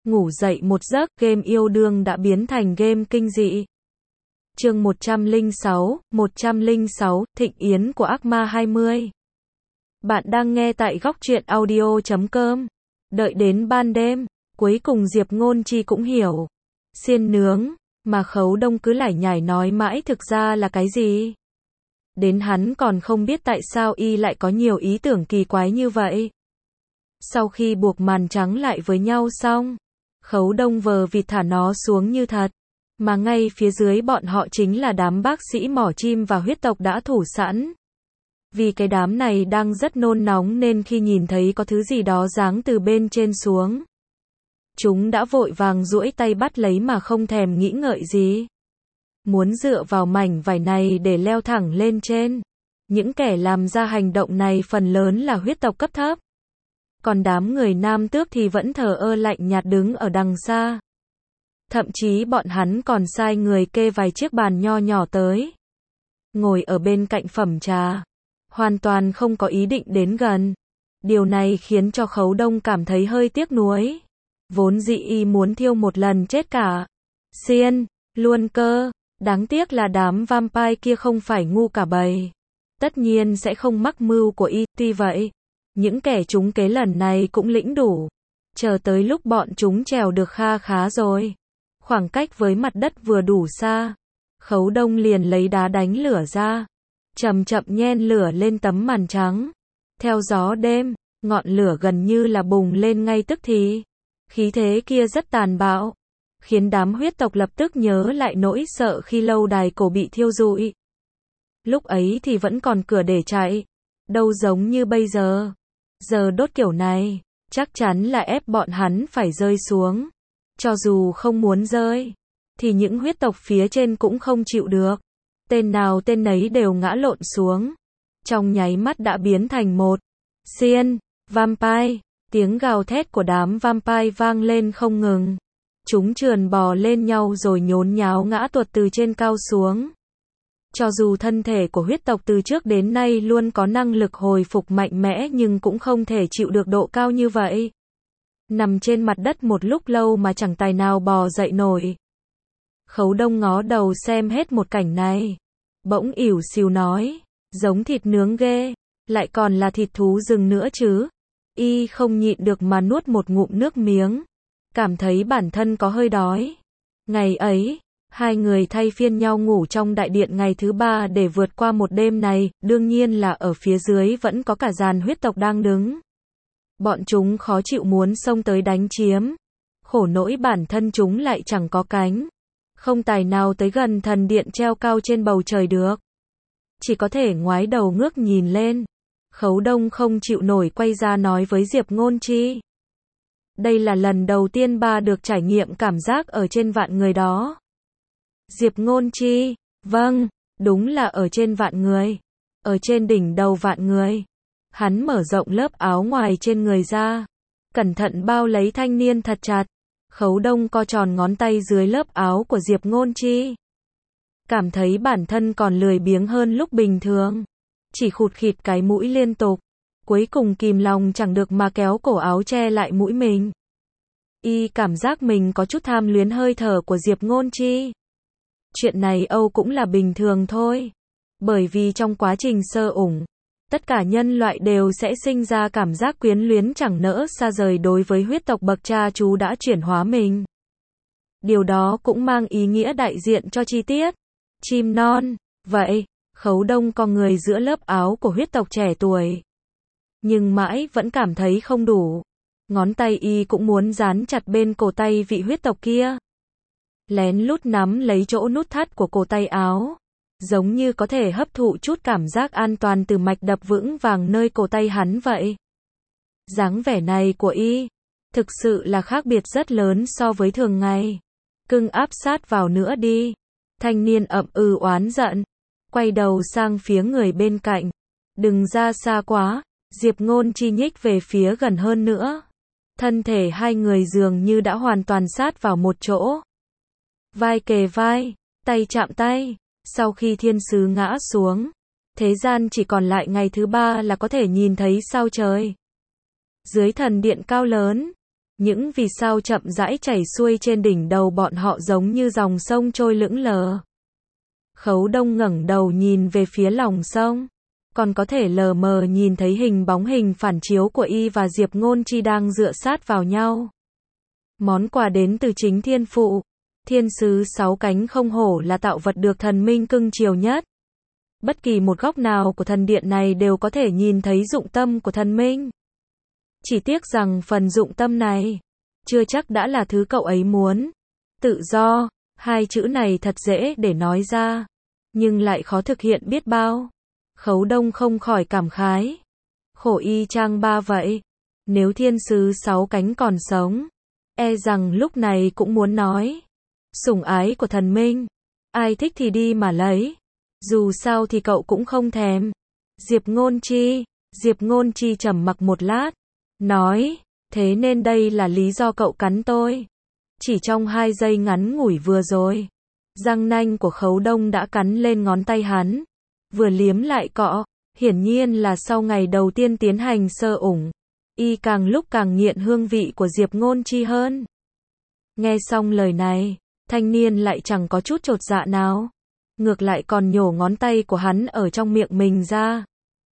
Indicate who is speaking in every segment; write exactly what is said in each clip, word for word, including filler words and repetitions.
Speaker 1: ngủ dậy một giấc, game yêu đương đã biến thành game kinh dị. Chương một trăm lẻ sáu, một trăm lẻ sáu, Thịnh Yến của ác ma hai mươi. Bạn đang nghe tại góc truyện audio chấm com. Đợi đến ban đêm, cuối cùng Diệp Ngôn Chi cũng hiểu. Xiên nướng, mà Khấu Đông cứ lải nhải nói mãi thực ra là cái gì? Đến hắn còn không biết tại sao y lại có nhiều ý tưởng kỳ quái như vậy. Sau khi buộc màn trắng lại với nhau xong, Khấu Đông vờ vịt thả nó xuống như thật. Mà ngay phía dưới bọn họ chính là đám bác sĩ mỏ chim và huyết tộc đã thủ sẵn. Vì cái đám này đang rất nôn nóng nên khi nhìn thấy có thứ gì đó giáng từ bên trên xuống, chúng đã vội vàng duỗi tay bắt lấy mà không thèm nghĩ ngợi gì. Muốn dựa vào mảnh vải này để leo thẳng lên trên. Những kẻ làm ra hành động này phần lớn là huyết tộc cấp thấp. Còn đám người nam tước thì vẫn thờ ơ lạnh nhạt đứng ở đằng xa. Thậm chí bọn hắn còn sai người kê vài chiếc bàn nho nhỏ tới. Ngồi ở bên cạnh phẩm trà. Hoàn toàn không có ý định đến gần. Điều này khiến cho Khấu Đông cảm thấy hơi tiếc nuối. Vốn dĩ y muốn thiêu một lần chết cả. Xiên, luôn cơ. Đáng tiếc là đám vampire kia không phải ngu cả bầy. Tất nhiên sẽ không mắc mưu của y. Tuy vậy, những kẻ trúng kế lần này cũng lĩnh đủ. Chờ tới lúc bọn chúng trèo được kha khá rồi. Khoảng cách với mặt đất vừa đủ xa. Khấu Đông liền lấy đá đánh lửa ra. Chậm chậm nhen lửa lên tấm màn trắng. Theo gió đêm, ngọn lửa gần như là bùng lên ngay tức thì. Khí thế kia rất tàn bạo. Khiến đám huyết tộc lập tức nhớ lại nỗi sợ khi lâu đài cổ bị thiêu rụi. Lúc ấy thì vẫn còn cửa để chạy. Đâu giống như bây giờ. Giờ đốt kiểu này, chắc chắn là ép bọn hắn phải rơi xuống. Cho dù không muốn rơi, thì những huyết tộc phía trên cũng không chịu được. Tên nào tên nấy đều ngã lộn xuống. Trong nháy mắt đã biến thành một. Xiên, vampire, tiếng gào thét của đám vampire vang lên không ngừng. Chúng trườn bò lên nhau rồi nhốn nháo ngã tuột từ trên cao xuống. Cho dù thân thể của huyết tộc từ trước đến nay luôn có năng lực hồi phục mạnh mẽ nhưng cũng không thể chịu được độ cao như vậy. Nằm trên mặt đất một lúc lâu mà chẳng tài nào bò dậy nổi. Khấu Đông ngó đầu xem hết một cảnh này. Bỗng ỉu xìu nói, giống thịt nướng ghê, lại còn là thịt thú rừng nữa chứ. Y không nhịn được mà nuốt một ngụm nước miếng. Cảm thấy bản thân có hơi đói. Ngày ấy, hai người thay phiên nhau ngủ trong đại điện ngày thứ ba để vượt qua một đêm này, đương nhiên là ở phía dưới vẫn có cả dàn huyết tộc đang đứng. Bọn chúng khó chịu muốn xông tới đánh chiếm. Khổ nỗi bản thân chúng lại chẳng có cánh. Không tài nào tới gần thần điện treo cao trên bầu trời được. Chỉ có thể ngoái đầu ngước nhìn lên. Khấu Đông không chịu nổi quay ra nói với Diệp Ngôn Chi. Đây là lần đầu tiên bà được trải nghiệm cảm giác ở trên vạn người đó. Diệp Ngôn Chi, vâng, đúng là ở trên vạn người. Ở trên đỉnh đầu vạn người. Hắn mở rộng lớp áo ngoài trên người ra. Cẩn thận bao lấy thanh niên thật chặt. Khấu Đông co tròn ngón tay dưới lớp áo của Diệp Ngôn Chi. Cảm thấy bản thân còn lười biếng hơn lúc bình thường. Chỉ khụt khịt cái mũi liên tục. Cuối cùng kìm lòng chẳng được mà kéo cổ áo che lại mũi mình. Y cảm giác mình có chút tham luyến hơi thở của Diệp Ngôn Chi. Chuyện này Âu cũng là bình thường thôi. Bởi vì trong quá trình sơ ủng, tất cả nhân loại đều sẽ sinh ra cảm giác quyến luyến chẳng nỡ xa rời đối với huyết tộc bậc cha chú đã chuyển hóa mình. Điều đó cũng mang ý nghĩa đại diện cho chi tiết. Chim non, vậy, Khấu Đông co người giữa lớp áo của huyết tộc trẻ tuổi. Nhưng mãi vẫn cảm thấy không đủ. Ngón tay y cũng muốn dán chặt bên cổ tay vị huyết tộc kia. Lén lút nắm lấy chỗ nút thắt của cổ tay áo. Giống như có thể hấp thụ chút cảm giác an toàn từ mạch đập vững vàng nơi cổ tay hắn vậy. Dáng vẻ này của y, thực sự là khác biệt rất lớn so với thường ngày. Cưng áp sát vào nữa đi. Thanh niên ậm ừ oán giận. Quay đầu sang phía người bên cạnh. Đừng ra xa quá. Diệp Ngôn Chi nhích về phía gần hơn nữa. Thân thể hai người dường như đã hoàn toàn sát vào một chỗ. Vai kề vai, tay chạm tay. Sau khi thiên sứ ngã xuống, thế gian chỉ còn lại ngày thứ ba là có thể nhìn thấy sao trời. Dưới thần điện cao lớn, Những vì sao chậm rãi chảy xuôi trên đỉnh đầu bọn họ giống như dòng sông trôi lững lờ. Khấu Đông ngẩng đầu nhìn về phía lòng sông, còn có thể lờ mờ nhìn thấy hình bóng hình phản chiếu của y và Diệp Ngôn Chi đang dựa sát vào nhau. Món quà đến từ chính thiên phụ. Thiên sứ sáu cánh không hổ là tạo vật được thần minh cưng chiều nhất. Bất kỳ một góc nào của thần điện này đều có thể nhìn thấy dụng tâm của thần minh. Chỉ tiếc rằng phần dụng tâm này chưa chắc đã là thứ cậu ấy muốn. Tự do, hai chữ này thật dễ để nói ra, nhưng lại khó thực hiện biết bao. Khấu Đông không khỏi cảm khái. Khổ y chang ba vậy. Nếu thiên sứ sáu cánh còn sống, e rằng lúc này cũng muốn nói. Sủng ái của thần minh, ai thích thì đi mà lấy. Dù sao thì cậu cũng không thèm. Diệp Ngôn Chi, Diệp Ngôn Chi trầm mặc một lát, nói, thế nên đây là lý do cậu cắn tôi. Chỉ trong hai giây ngắn ngủi vừa rồi, răng nanh của Khấu Đông đã cắn lên ngón tay hắn, vừa liếm lại cọ, hiển nhiên là sau ngày đầu tiên tiến hành sơ ủng, y càng lúc càng nghiện hương vị của Diệp Ngôn Chi hơn. Nghe xong lời này, thanh niên lại chẳng có chút chột dạ nào, ngược lại còn nhổ ngón tay của hắn ở trong miệng mình ra.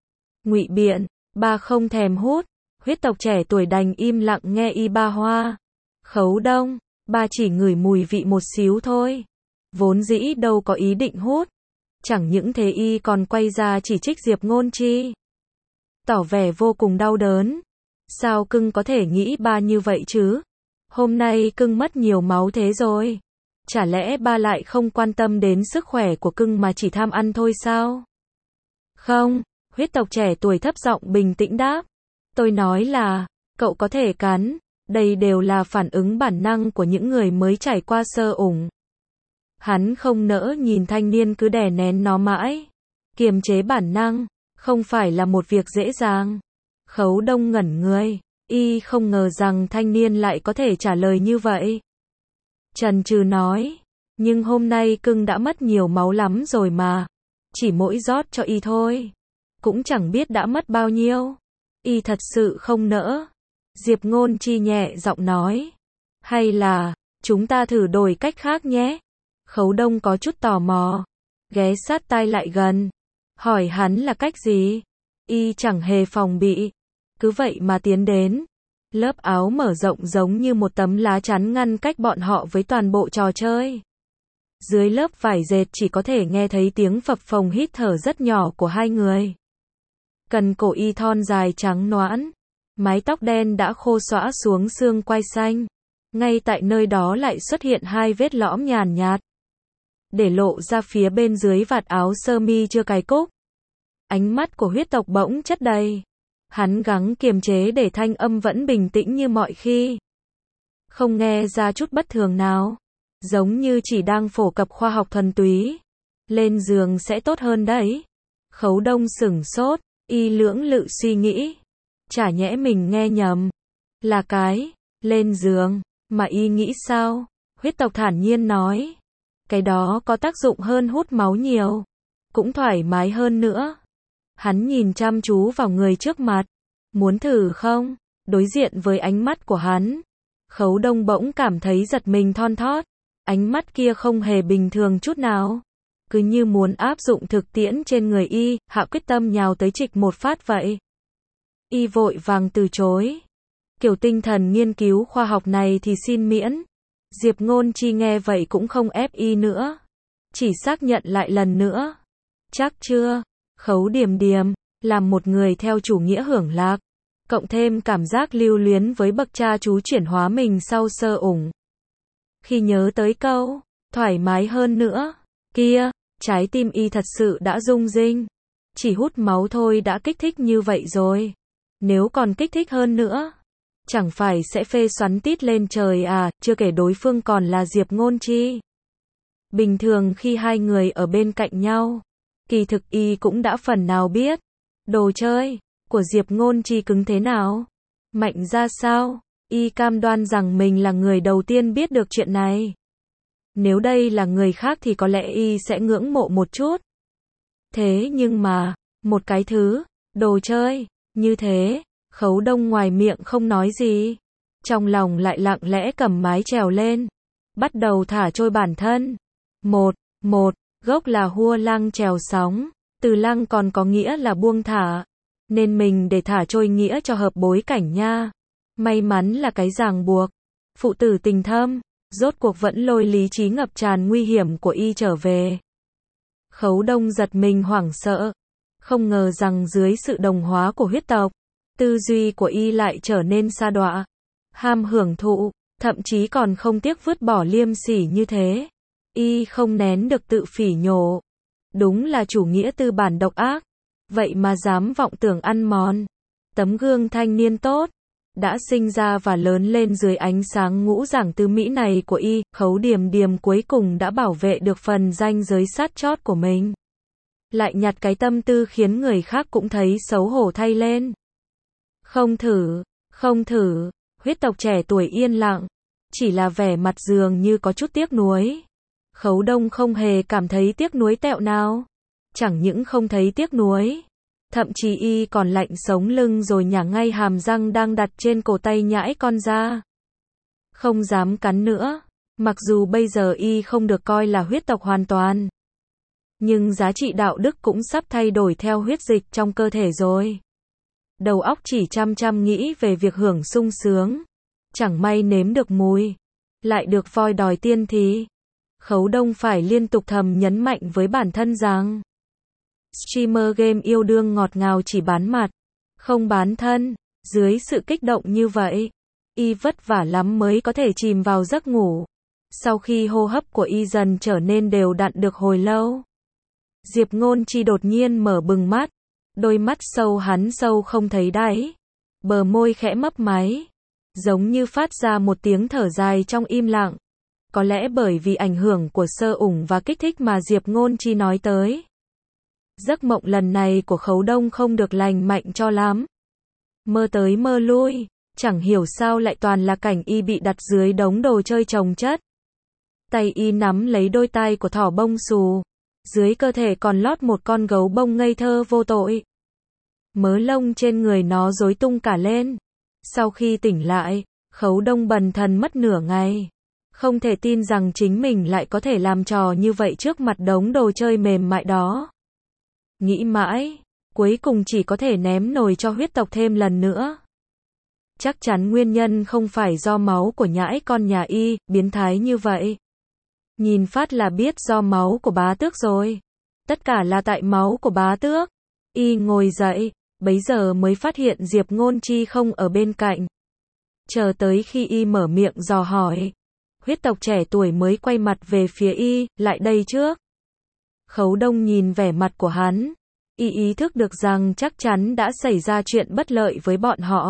Speaker 1: Ngụy biện, ba không thèm hút. Huyết tộc trẻ tuổi đành im lặng nghe y ba hoa. Khấu Đông, ba chỉ ngửi mùi vị một xíu thôi. Vốn dĩ đâu có ý định hút. Chẳng những thế y còn quay ra chỉ trích Diệp Ngôn Chi, tỏ vẻ vô cùng đau đớn. Sao cưng có thể nghĩ ba như vậy chứ? Hôm nay cưng mất nhiều máu thế rồi. Chả lẽ ba lại không quan tâm đến sức khỏe của cưng mà chỉ tham ăn thôi sao? Không, huyết tộc trẻ tuổi thấp giọng bình tĩnh đáp. Tôi nói là, cậu có thể cắn, đây đều là phản ứng bản năng của những người mới trải qua sơ ủng. Hắn không nỡ nhìn thanh niên cứ đè nén nó mãi. Kiềm chế bản năng, không phải là một việc dễ dàng. Khấu Đông ngẩn người, y không ngờ rằng thanh niên lại có thể trả lời như vậy. Chần chừ nói, nhưng hôm nay cưng đã mất nhiều máu lắm rồi mà. Chỉ mỗi rót cho y thôi. Cũng chẳng biết đã mất bao nhiêu. Y thật sự không nỡ. Diệp Ngôn Chi nhẹ giọng nói. Hay là, chúng ta thử đổi cách khác nhé. Khấu Đông có chút tò mò. Ghé sát tai lại gần. Hỏi hắn là cách gì. Y chẳng hề phòng bị. Cứ vậy mà tiến đến. Lớp áo mở rộng giống như một tấm lá chắn ngăn cách bọn họ với toàn bộ trò chơi. Dưới lớp vải dệt chỉ có thể nghe thấy tiếng phập phồng hít thở rất nhỏ của hai người. Cần cổ y thon dài trắng nõn, mái tóc đen đã khô xõa xuống xương quai xanh. Ngay tại nơi đó lại xuất hiện hai vết lõm nhàn nhạt, để lộ ra phía bên dưới vạt áo sơ mi chưa cài cúc. Ánh mắt của huyết tộc bỗng chất đầy. Hắn gắng kiềm chế để thanh âm vẫn bình tĩnh như mọi khi. Không nghe ra chút bất thường nào. Giống như chỉ đang phổ cập khoa học thuần túy. Lên giường sẽ tốt hơn đấy. Khấu Đông sửng sốt, y lưỡng lự suy nghĩ. Chả nhẽ mình nghe nhầm. Là cái, lên giường, mà y nghĩ sao? Huyết tộc thản nhiên nói. Cái đó có tác dụng hơn hút máu nhiều. Cũng thoải mái hơn nữa. Hắn nhìn chăm chú vào người trước mặt. Muốn thử không? Đối diện với ánh mắt của hắn, Khấu Đông bỗng cảm thấy giật mình thon thót. Ánh mắt kia không hề bình thường chút nào. Cứ như muốn áp dụng thực tiễn trên người y, hạ quyết tâm nhào tới trịch một phát vậy. Y vội vàng từ chối. Kiểu tinh thần nghiên cứu khoa học này thì xin miễn. Diệp Ngôn Chi nghe vậy cũng không ép y nữa. Chỉ xác nhận lại lần nữa. Chắc chưa? Khấu Điềm Điềm, làm một người theo chủ nghĩa hưởng lạc. Cộng thêm cảm giác lưu luyến với bậc cha chú chuyển hóa mình sau sơ ủng. Khi nhớ tới câu, thoải mái hơn nữa, kia, trái tim y thật sự đã rung rinh. Chỉ hút máu thôi đã kích thích như vậy rồi. Nếu còn kích thích hơn nữa, chẳng phải sẽ phê xoắn tít lên trời à, chưa kể đối phương còn là Diệp Ngôn Chi. Bình thường khi hai người ở bên cạnh nhau, kỳ thực y cũng đã phần nào biết, đồ chơi của Diệp Ngôn Chi cứng thế nào, mạnh ra sao. Y cam đoan rằng mình là người đầu tiên biết được chuyện này. Nếu đây là người khác thì có lẽ y sẽ ngưỡng mộ một chút. Thế nhưng mà, một cái thứ, đồ chơi, như thế, Khấu Đông ngoài miệng không nói gì. trong lòng lại lặng lẽ cầm mái chèo lên, bắt đầu thả trôi bản thân. Một, một, gốc là hua lăng chèo sóng, từ lăng còn có nghĩa là buông thả, nên mình để thả trôi nghĩa cho hợp bối cảnh nha. May mắn là cái ràng buộc, phụ tử tình thâm, rốt cuộc vẫn lôi lý trí ngập tràn nguy hiểm của y trở về. Khấu Đông giật mình hoảng sợ, không ngờ rằng dưới sự đồng hóa của huyết tộc, tư duy của y lại trở nên sa đọa, ham hưởng thụ, thậm chí còn không tiếc vứt bỏ liêm sỉ như thế. Y không nén được tự phỉ nhổ. Đúng là chủ nghĩa tư bản độc ác, vậy mà dám vọng tưởng ăn mòn. Tấm gương thanh niên tốt, đã sinh ra và lớn lên dưới ánh sáng ngũ giảng tứ mỹ này của y, Khấu Điềm Điềm cuối cùng đã bảo vệ được phần ranh giới sát chót của mình. Lại nhặt cái tâm tư khiến người khác cũng thấy xấu hổ thay lên. Không thử, không thử, huyết tộc trẻ tuổi yên lặng, chỉ là vẻ mặt dường như có chút tiếc nuối. Khấu Đông không hề cảm thấy tiếc nuối tẹo nào. Chẳng những không thấy tiếc nuối, thậm chí y còn lạnh sống lưng rồi nhả ngay hàm răng đang đặt trên cổ tay nhãi con ra. Không dám cắn nữa, mặc dù bây giờ y không được coi là huyết tộc hoàn toàn. Nhưng giá trị đạo đức cũng sắp thay đổi theo huyết dịch trong cơ thể rồi. Đầu óc chỉ chăm chăm nghĩ về việc hưởng sung sướng. Chẳng may nếm được mùi, lại được voi đòi tiên thì. Khấu Đông phải liên tục thầm nhấn mạnh với bản thân rằng streamer game yêu đương ngọt ngào chỉ bán mặt, không bán thân. Dưới sự kích động như vậy, y vất vả lắm mới có thể chìm vào giấc ngủ. Sau khi hô hấp của y dần trở nên đều đặn được hồi lâu, Diệp Ngôn Chi đột nhiên mở bừng mắt, đôi mắt sâu hắn sâu không thấy đáy, bờ môi khẽ mấp máy, giống như phát ra một tiếng thở dài trong im lặng. Có lẽ bởi vì ảnh hưởng của sơ ủng và kích thích mà Diệp Ngôn Chi nói tới. Giấc mộng lần này của Khấu Đông không được lành mạnh cho lắm. Mơ tới mơ lui, chẳng hiểu sao lại toàn là cảnh y bị đặt dưới đống đồ chơi chồng chất. Tay y nắm lấy đôi tai của thỏ bông xù, dưới cơ thể còn lót một con gấu bông ngây thơ vô tội. Mớ lông trên người nó rối tung cả lên. Sau khi tỉnh lại, Khấu Đông bần thần mất nửa ngày. Không thể tin rằng chính mình lại có thể làm trò như vậy trước mặt đống đồ chơi mềm mại đó. Nghĩ mãi, cuối cùng chỉ có thể ném nồi cho huyết tộc thêm lần nữa. Chắc chắn nguyên nhân không phải do máu của nhãi con nhà y, biến thái như vậy. Nhìn phát là biết do máu của bá tước rồi. Tất cả là tại máu của bá tước. Y ngồi dậy, bấy giờ mới phát hiện Diệp Ngôn Chi không ở bên cạnh. Chờ tới khi y mở miệng dò hỏi, huyết tộc trẻ tuổi mới quay mặt về phía y, lại đây trước. Khấu Đông nhìn vẻ mặt của hắn, y ý thức được rằng chắc chắn đã xảy ra chuyện bất lợi với bọn họ.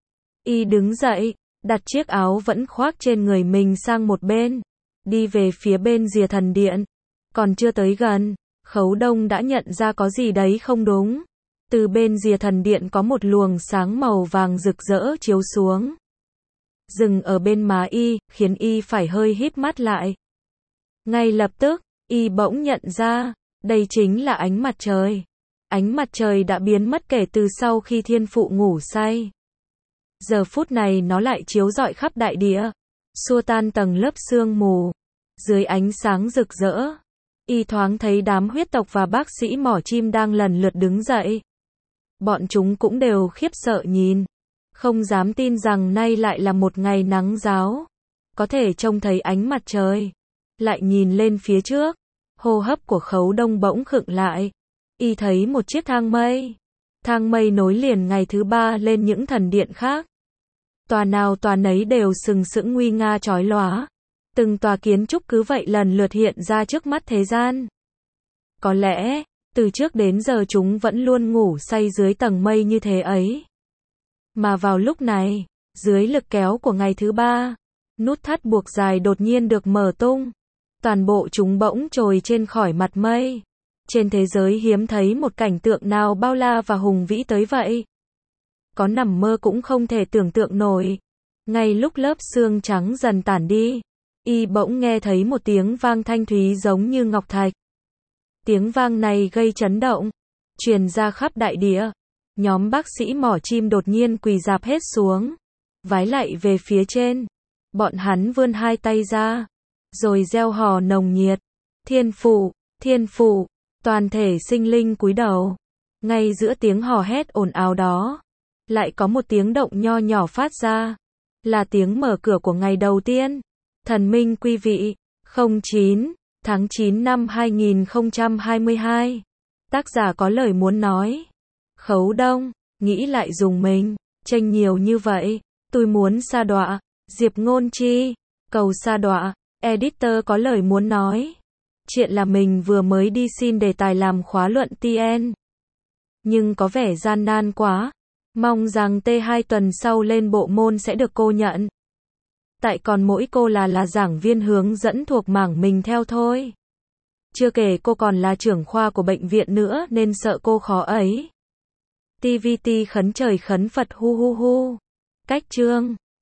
Speaker 1: Y đứng dậy, đặt chiếc áo vẫn khoác trên người mình sang một bên, đi về phía bên rìa thần điện. Còn chưa tới gần, Khấu Đông đã nhận ra có gì đấy không đúng. Từ bên rìa thần điện có một luồng sáng màu vàng rực rỡ chiếu xuống, dừng ở bên má y, khiến y phải hơi híp mắt lại. Ngay lập tức, y bỗng nhận ra, đây chính là ánh mặt trời. Ánh mặt trời đã biến mất kể từ sau khi thiên phụ ngủ say. Giờ phút này nó lại chiếu rọi khắp đại địa, xua tan tầng lớp sương mù. Dưới ánh sáng rực rỡ, y thoáng thấy đám huyết tộc và bác sĩ mỏ chim đang lần lượt đứng dậy. Bọn chúng cũng đều khiếp sợ nhìn, không dám tin rằng nay lại là một ngày nắng ráo, có thể trông thấy ánh mặt trời. Lại nhìn lên phía trước, hô hấp của Khấu Đông bỗng khựng lại. Y thấy một chiếc thang mây. Thang mây nối liền ngày thứ ba lên những thần điện khác. Tòa nào tòa nấy đều sừng sững nguy nga chói lóa. Từng tòa kiến trúc cứ vậy lần lượt hiện ra trước mắt thế gian. Có lẽ, từ trước đến giờ chúng vẫn luôn ngủ say dưới tầng mây như thế ấy. Mà vào lúc này, dưới lực kéo của ngày thứ ba, nút thắt buộc dài đột nhiên được mở tung. Toàn bộ chúng bỗng trồi trên khỏi mặt mây. Trên thế giới hiếm thấy một cảnh tượng nào bao la và hùng vĩ tới vậy. Có nằm mơ cũng không thể tưởng tượng nổi. Ngay lúc lớp sương trắng dần tản đi, y bỗng nghe thấy một tiếng vang thanh thúy giống như ngọc thạch. Tiếng vang này gây chấn động, truyền ra khắp đại địa. Nhóm bác sĩ mỏ chim đột nhiên quỳ rạp hết xuống. vái lạy về phía trên. Bọn hắn vươn hai tay ra, rồi gieo hò nồng nhiệt. Thiên phụ, thiên phụ, toàn thể sinh linh cúi đầu. Ngay giữa tiếng hò hét ồn ào đó, lại có một tiếng động nho nhỏ phát ra, là tiếng mở cửa của ngày đầu tiên. Thần minh quý vị, không chín, tháng chín năm hai nghìn không trăm hai mươi hai. Tác giả có lời muốn nói. Khấu Đông, nghĩ lại dùng mình, tranh nhiều như vậy, tôi muốn sa đọa. Diệp Ngôn Chi, cầu sa đọa. Editor có lời muốn nói. Chuyện là mình vừa mới đi xin đề tài làm khóa luận tê en. Nhưng có vẻ gian nan quá. Mong rằng T hai tuần sau lên bộ môn sẽ được cô nhận. Tại còn mỗi cô là là giảng viên hướng dẫn thuộc mảng mình theo thôi. Chưa kể cô còn là trưởng khoa của bệnh viện nữa nên sợ cô khó ấy. tê vê tê khấn trời khấn Phật hu hu hu. Cách chương